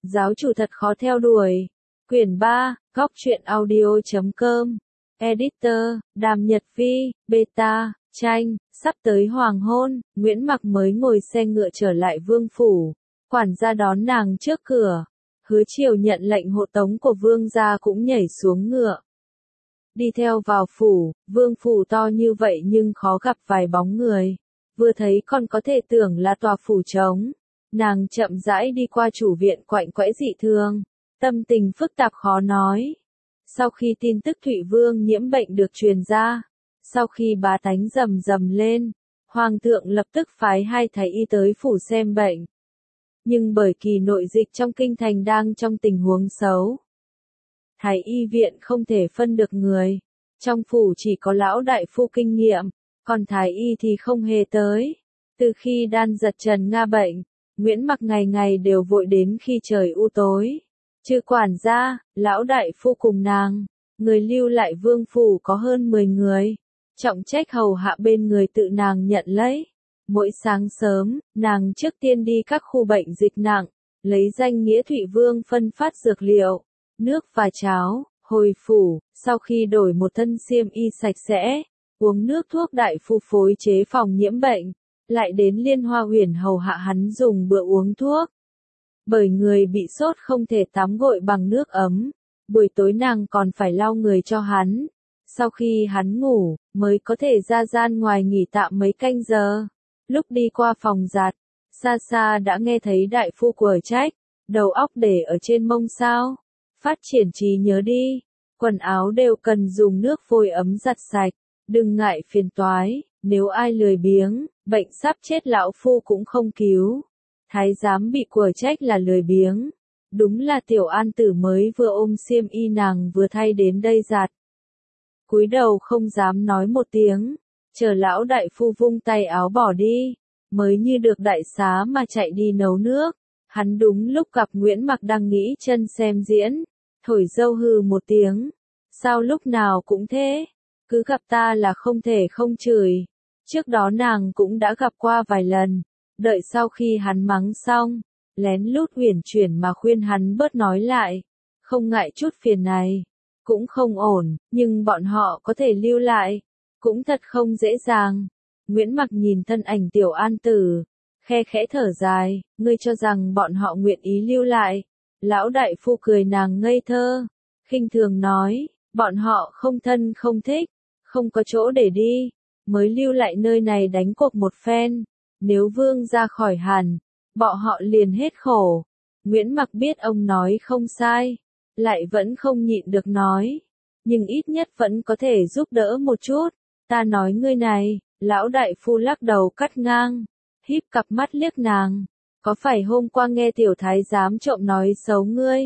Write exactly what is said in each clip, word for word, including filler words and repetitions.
Giáo chủ thật khó theo đuổi. Quyển ba, góc truyện audio chấm com. Editor, Đàm Nhật Vi, Beta, tranh, sắp tới hoàng hôn, Nguyễn Mặc mới ngồi xe ngựa trở lại vương phủ. Quản gia đón nàng trước cửa. Hứa Triều nhận lệnh hộ tống của vương gia cũng nhảy xuống ngựa. Đi theo vào phủ, vương phủ to như vậy nhưng khó gặp vài bóng người. Vừa thấy còn có thể tưởng là tòa phủ trống. Nàng chậm rãi đi qua chủ viện quạnh quẽ dị thường. Tâm tình phức tạp khó nói. Sau khi tin tức Thụy Vương nhiễm bệnh được truyền ra, sau khi bá tánh rầm rầm lên, Hoàng thượng lập tức phái hai thái y tới phủ xem bệnh. Nhưng bởi kỳ nội dịch trong kinh thành đang trong tình huống xấu, thái y viện không thể phân được người. Trong phủ chỉ có lão đại phu kinh nghiệm, còn thái y thì không hề tới. Từ khi Đan Giật Trần Nga bệnh, Nguyễn Mặc ngày ngày đều vội đến khi trời u tối. Trừ quản gia, lão đại phu cùng nàng, người lưu lại vương phủ có hơn mười người. Trọng trách hầu hạ bên người tự nàng nhận lấy. Mỗi sáng sớm, nàng trước tiên đi các khu bệnh dịch nặng, lấy danh nghĩa Thụy Vương phân phát dược liệu, nước và cháo, hồi phủ, sau khi đổi một thân xiêm y sạch sẽ, uống nước thuốc đại phu phối chế phòng nhiễm bệnh, lại đến Liên Hoa Huyền hầu hạ hắn dùng bữa uống thuốc. Bởi người bị sốt không thể tắm gội bằng nước ấm, buổi tối nàng còn phải lau người cho hắn. Sau khi hắn ngủ, mới có thể ra gian ngoài nghỉ tạm mấy canh giờ. Lúc đi qua phòng giặt, xa xa đã nghe thấy đại phu quở trách, đầu óc để ở trên mông sao. Phát triển trí nhớ đi, quần áo đều cần dùng nước vôi ấm giặt sạch, đừng ngại phiền toái, nếu ai lười biếng, bệnh sắp chết lão phu cũng không cứu. Thái giám bị quở trách là lười biếng. Đúng là Tiểu An Tử mới vừa ôm xiêm y nàng vừa thay đến đây giặt. Cúi đầu không dám nói một tiếng, chờ lão đại phu vung tay áo bỏ đi, mới như được đại xá mà chạy đi nấu nước. Hắn đúng lúc gặp Nguyễn Mặc đang nghĩ chân xem diễn, thổi dâu hừ một tiếng. Sao lúc nào cũng thế, cứ gặp ta là không thể không chửi. Trước đó nàng cũng đã gặp qua vài lần, đợi sau khi hắn mắng xong, lén lút uyển chuyển mà khuyên hắn bớt nói lại. Không ngại chút phiền này, cũng không ổn, nhưng bọn họ có thể lưu lại, cũng thật không dễ dàng. Nguyễn Mặc nhìn thân ảnh Tiểu An Tử, khe khẽ thở dài, ngươi cho rằng bọn họ nguyện ý lưu lại. Lão đại phu cười nàng ngây thơ, khinh thường nói, bọn họ không thân không thích, không có chỗ để đi, mới lưu lại nơi này đánh cuộc một phen. Nếu vương ra khỏi hẳn, bọn họ liền hết khổ. Nguyễn Mặc biết ông nói không sai, lại vẫn không nhịn được nói, nhưng ít nhất vẫn có thể giúp đỡ một chút. Ta nói ngươi này, lão đại phu lắc đầu cắt ngang, híp cặp mắt liếc nàng, có phải hôm qua nghe tiểu thái giám trộm nói xấu ngươi?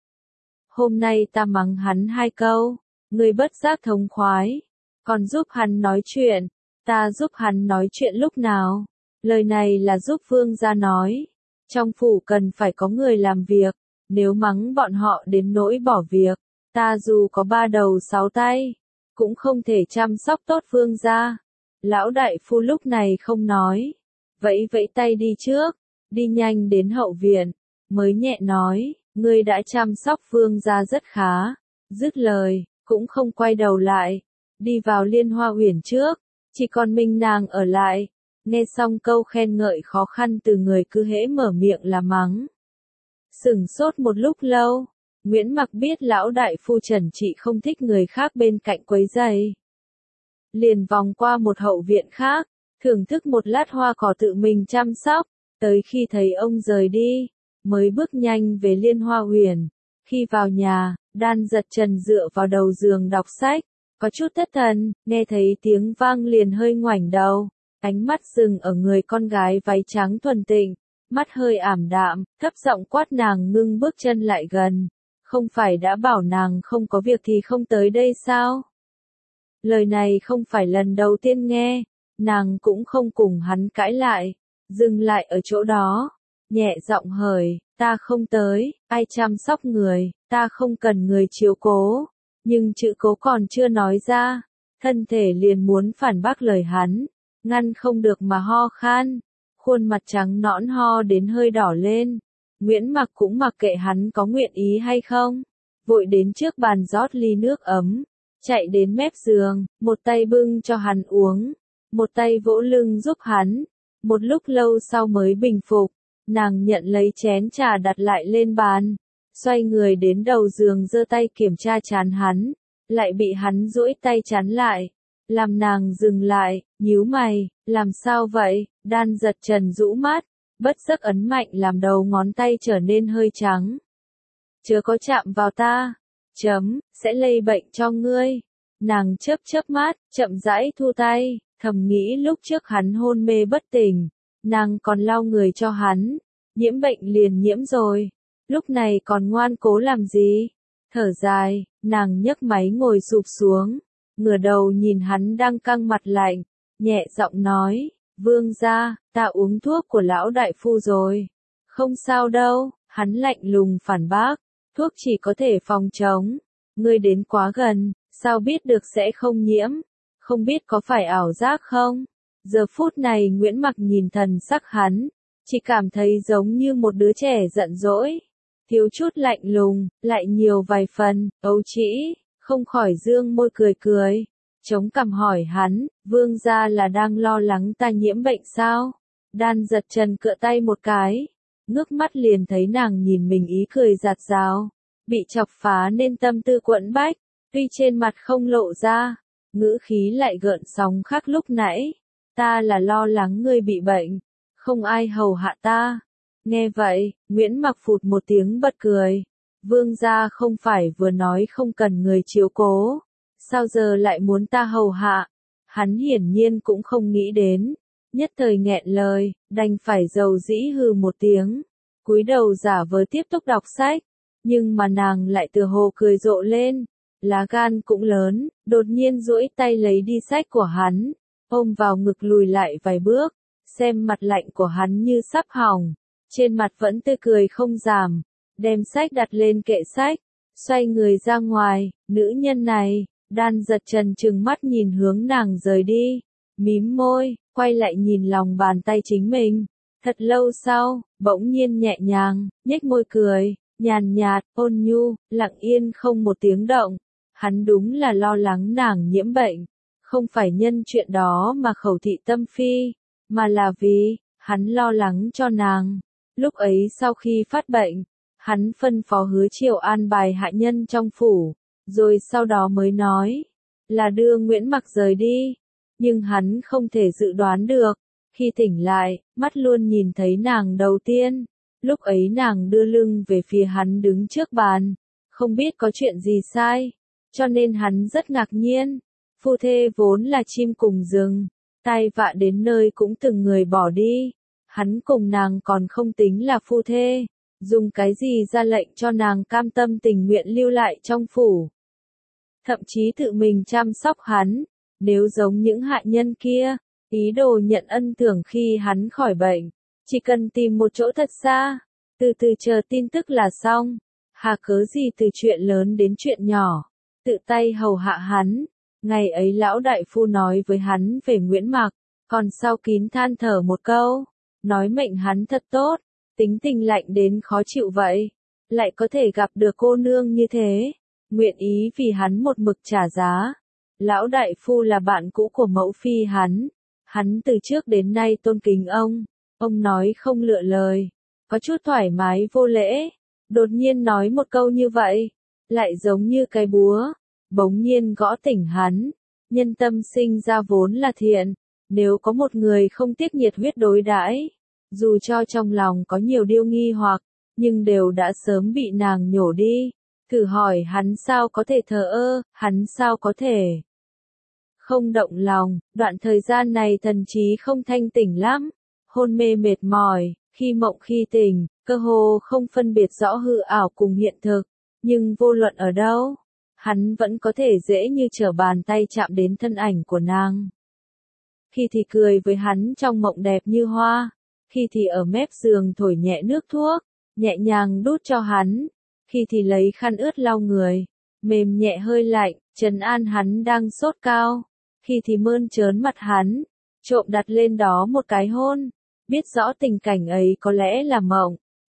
Hôm nay ta mắng hắn hai câu, ngươi bất giác thống khoái, còn giúp hắn nói chuyện. Ta giúp hắn nói chuyện lúc nào? Lời này là giúp vương gia nói. Trong phủ cần phải có người làm việc, nếu mắng bọn họ đến nỗi bỏ việc, ta dù có ba đầu sáu tay, cũng không thể chăm sóc tốt vương gia. Lão đại phu lúc này không nói, vẫy vẫy tay đi trước, đi nhanh đến hậu viện, mới nhẹ nói, ngươi đã chăm sóc vương gia rất khá. Dứt lời, cũng không quay đầu lại, đi vào Liên Hoa Uyển trước, chỉ còn mình nàng ở lại. Nghe xong câu khen ngợi khó khăn từ người cứ hễ mở miệng là mắng. Sửng sốt một lúc lâu, Nguyễn Mặc biết lão đại phu Trần Trị không thích người khác bên cạnh quấy rầy. Liền vòng qua một hậu viện khác, thưởng thức một lát hoa cỏ tự mình chăm sóc, tới khi thấy ông rời đi, mới bước nhanh về Liên Hoa Huyền. Khi vào nhà, Đan Giật Trần dựa vào đầu giường đọc sách, có chút thất thần, nghe thấy tiếng vang liền hơi ngoảnh đầu. Ánh mắt dừng ở người con gái váy trắng thuần tịnh, mắt hơi ảm đạm, thấp giọng quát nàng ngưng bước chân lại gần. Không phải đã bảo nàng không có việc thì không tới đây sao? Lời này không phải lần đầu tiên nghe, nàng cũng không cùng hắn cãi lại, dừng lại ở chỗ đó, nhẹ giọng hời, ta không tới, ai chăm sóc người, ta không cần người chiếu cố. Nhưng chữ cố còn chưa nói ra, thân thể liền muốn phản bác lời hắn. Ngăn không được mà ho khan, khuôn mặt trắng nõn ho đến hơi đỏ lên. Nguyễn Mặc cũng mặc kệ hắn có nguyện ý hay không. Vội đến trước bàn rót ly nước ấm. Chạy đến mép giường, một tay bưng cho hắn uống. Một tay vỗ lưng giúp hắn. Một lúc lâu sau mới bình phục. Nàng nhận lấy chén trà đặt lại lên bàn. Xoay người đến đầu giường giơ tay kiểm tra trán hắn. Lại bị hắn duỗi tay chắn lại. Làm nàng dừng lại, nhíu mày, làm sao vậy? Đan giật trần rũ mắt, bất giấc ấn mạnh làm đầu ngón tay trở nên hơi trắng. Chớ có chạm vào ta, chấm, sẽ lây bệnh cho ngươi. Nàng chớp chớp mắt, chậm rãi thu tay, thầm nghĩ lúc trước hắn hôn mê bất tỉnh, nàng còn lau người cho hắn, nhiễm bệnh liền nhiễm rồi, lúc này còn ngoan cố làm gì? Thở dài, nàng nhấc máy ngồi sụp xuống, ngửa đầu nhìn hắn đang căng mặt lạnh, nhẹ giọng nói, vương gia, ta uống thuốc của lão đại phu rồi. Không sao đâu, hắn lạnh lùng phản bác, thuốc chỉ có thể phòng chống. Ngươi đến quá gần, sao biết được sẽ không nhiễm? Không biết có phải ảo giác không? Giờ phút này Nguyễn Mặc nhìn thần sắc hắn, chỉ cảm thấy giống như một đứa trẻ giận dỗi. Thiếu chút lạnh lùng, lại nhiều vài phần, ấu trĩ, không khỏi dương môi cười cười. Chống cằm hỏi hắn, vương gia là đang lo lắng ta nhiễm bệnh sao? Đan giật trần cựa tay một cái, ngước mắt liền thấy nàng nhìn mình ý cười giạt rào, bị chọc phá nên tâm tư quẫn bách, tuy trên mặt không lộ ra, ngữ khí lại gợn sóng khác lúc nãy. Ta là lo lắng ngươi bị bệnh, không ai hầu hạ ta. Nghe vậy, Nguyễn Mặc phụt một tiếng bật cười. Vương gia không phải vừa nói không cần người chiếu cố, sao giờ lại muốn ta hầu hạ? Hắn hiển nhiên cũng không nghĩ đến, nhất thời nghẹn lời, đành phải dầu dĩ hừ một tiếng, cúi đầu giả vờ tiếp tục đọc sách, nhưng mà nàng lại tựa hồ cười rộ lên, lá gan cũng lớn, đột nhiên duỗi tay lấy đi sách của hắn, ôm vào ngực lùi lại vài bước, xem mặt lạnh của hắn như sắp hỏng, trên mặt vẫn tươi cười không giảm, đem sách đặt lên kệ sách, xoay người ra ngoài, nữ nhân này. Đan giật trần trừng mắt nhìn hướng nàng rời đi, mím môi, quay lại nhìn lòng bàn tay chính mình. Thật lâu sau, bỗng nhiên nhẹ nhàng, nhếch môi cười, nhàn nhạt, ôn nhu, lặng yên không một tiếng động. Hắn đúng là lo lắng nàng nhiễm bệnh, không phải nhân chuyện đó mà khẩu thị tâm phi, mà là vì, hắn lo lắng cho nàng. Lúc ấy sau khi phát bệnh, hắn phân phó Hứa Triều an bài hạ nhân trong phủ. Rồi sau đó mới nói, là đưa Nguyễn Mặc rời đi, nhưng hắn không thể dự đoán được, khi tỉnh lại, mắt luôn nhìn thấy nàng đầu tiên, lúc ấy nàng đưa lưng về phía hắn đứng trước bàn, không biết có chuyện gì sai, cho nên hắn rất ngạc nhiên, phu thê vốn là chim cùng rừng, tai vạ đến nơi cũng từng người bỏ đi, hắn cùng nàng còn không tính là phu thê, dùng cái gì ra lệnh cho nàng cam tâm tình nguyện lưu lại trong phủ. Thậm chí tự mình chăm sóc hắn, nếu giống những hạ nhân kia, ý đồ nhận ân thưởng khi hắn khỏi bệnh, chỉ cần tìm một chỗ thật xa, từ từ chờ tin tức là xong, hà cớ gì từ chuyện lớn đến chuyện nhỏ, tự tay hầu hạ hắn. Ngày ấy lão đại phu nói với hắn về Nguyễn Mặc, còn sau kín than thở một câu, nói mệnh hắn thật tốt, tính tình lạnh đến khó chịu vậy, lại có thể gặp được cô nương như thế. Nguyện ý vì hắn một mực trả giá. Lão đại phu là bạn cũ của mẫu phi hắn, hắn từ trước đến nay tôn kính ông, ông nói không lựa lời, có chút thoải mái vô lễ, đột nhiên nói một câu như vậy, lại giống như cái búa, bỗng nhiên gõ tỉnh hắn, nhân tâm sinh ra vốn là thiện, nếu có một người không tiếc nhiệt huyết đối đãi, dù cho trong lòng có nhiều điều nghi hoặc, nhưng đều đã sớm bị nàng nhổ đi. Thử hỏi hắn sao có thể thờ ơ, hắn sao có thể không động lòng, đoạn thời gian này thần trí không thanh tỉnh lắm, hôn mê mệt mỏi, khi mộng khi tỉnh, cơ hồ không phân biệt rõ hư ảo cùng hiện thực, nhưng vô luận ở đâu, hắn vẫn có thể dễ như trở bàn tay chạm đến thân ảnh của nàng. Khi thì cười với hắn trong mộng đẹp như hoa, khi thì ở mép giường thổi nhẹ nước thuốc, nhẹ nhàng đút cho hắn. Khi thì lấy khăn ướt lau người, mềm nhẹ hơi lạnh, trấn an hắn đang sốt cao, khi thì mơn trớn mặt hắn, trộm đặt lên đó một cái hôn, biết rõ tình cảnh ấy có lẽ là mộng,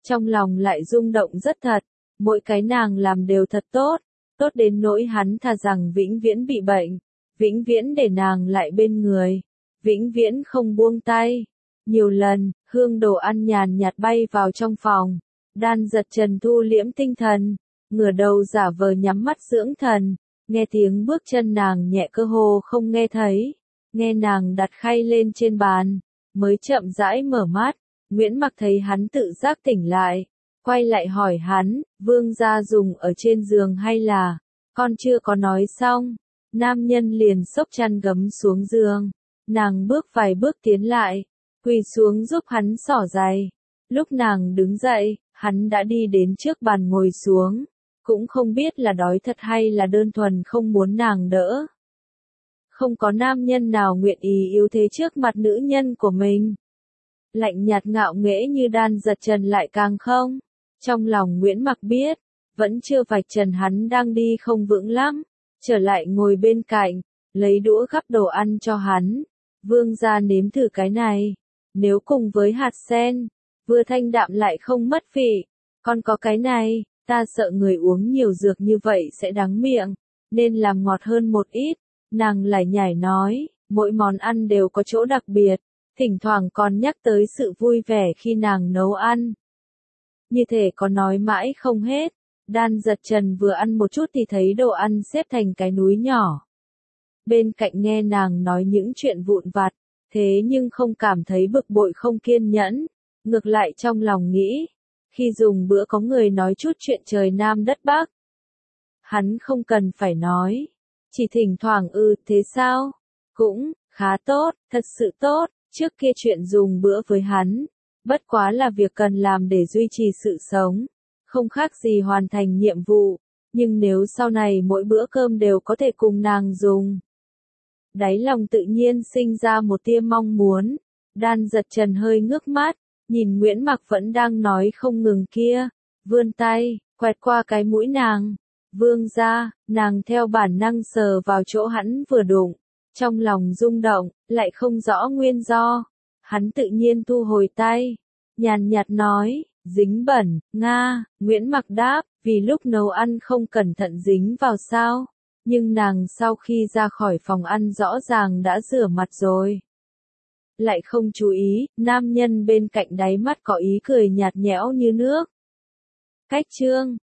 trong lòng lại rung động rất thật, mỗi cái nàng làm đều thật tốt, tốt đến nỗi hắn thà rằng vĩnh viễn bị bệnh, vĩnh viễn để nàng lại bên người, vĩnh viễn không buông tay. Nhiều lần, hương đồ ăn nhàn nhạt bay vào trong phòng, Đan Giật Trần thu liễm tinh thần, ngửa đầu giả vờ nhắm mắt dưỡng thần, nghe tiếng bước chân nàng nhẹ cơ hồ không nghe thấy, nghe nàng đặt khay lên trên bàn, mới chậm rãi mở mắt. Nguyễn Mặc thấy hắn tự giác tỉnh lại, quay lại hỏi hắn, vương gia dùng ở trên giường hay là, con chưa có nói xong. Nam nhân liền xốc chăn gấm xuống giường, nàng bước vài bước tiến lại, quỳ xuống giúp hắn xỏ giày. Lúc nàng đứng dậy, hắn đã đi đến trước bàn ngồi xuống, cũng không biết là đói thật hay là đơn thuần không muốn nàng đỡ. Không có nam nhân nào nguyện ý yếu thế trước mặt nữ nhân của mình. Lạnh nhạt ngạo nghễ như Đan Giật Trần lại càng không. Trong lòng Nguyễn Mặc biết, vẫn chưa vạch trần hắn đang đi không vững lắm, trở lại ngồi bên cạnh, lấy đũa gắp đồ ăn cho hắn. Vương gia nếm thử cái này, nếu cùng với hạt sen, vừa thanh đạm lại không mất vị, còn có cái này, ta sợ người uống nhiều dược như vậy sẽ đắng miệng, nên làm ngọt hơn một ít. Nàng lải nhải nói, mỗi món ăn đều có chỗ đặc biệt, thỉnh thoảng còn nhắc tới sự vui vẻ khi nàng nấu ăn. Như thể có nói mãi không hết, Đan Giật Trần vừa ăn một chút thì thấy đồ ăn xếp thành cái núi nhỏ. Bên cạnh nghe nàng nói những chuyện vụn vặt, thế nhưng không cảm thấy bực bội không kiên nhẫn, ngược lại trong lòng nghĩ, khi dùng bữa có người nói chút chuyện trời Nam đất Bắc. Hắn không cần phải nói, chỉ thỉnh thoảng ư thế sao, cũng khá tốt, thật sự tốt. Trước kia chuyện dùng bữa với hắn, bất quá là việc cần làm để duy trì sự sống, không khác gì hoàn thành nhiệm vụ, nhưng nếu sau này mỗi bữa cơm đều có thể cùng nàng dùng, đáy lòng tự nhiên sinh ra một tia mong muốn. Đan Giật Trần hơi ngước mắt, nhìn Nguyễn Mặc vẫn đang nói không ngừng kia, vươn tay, quẹt qua cái mũi nàng. Vương gia, nàng theo bản năng sờ vào chỗ hắn vừa đụng, trong lòng rung động, lại không rõ nguyên do. Hắn tự nhiên thu hồi tay, nhàn nhạt nói, dính bẩn, nga. Nguyễn Mặc đáp, vì lúc nấu ăn không cẩn thận dính vào sao, nhưng nàng sau khi ra khỏi phòng ăn rõ ràng đã rửa mặt rồi. Lại không chú ý, nam nhân bên cạnh đáy mắt có ý cười nhạt nhẽo như nước. Cách chương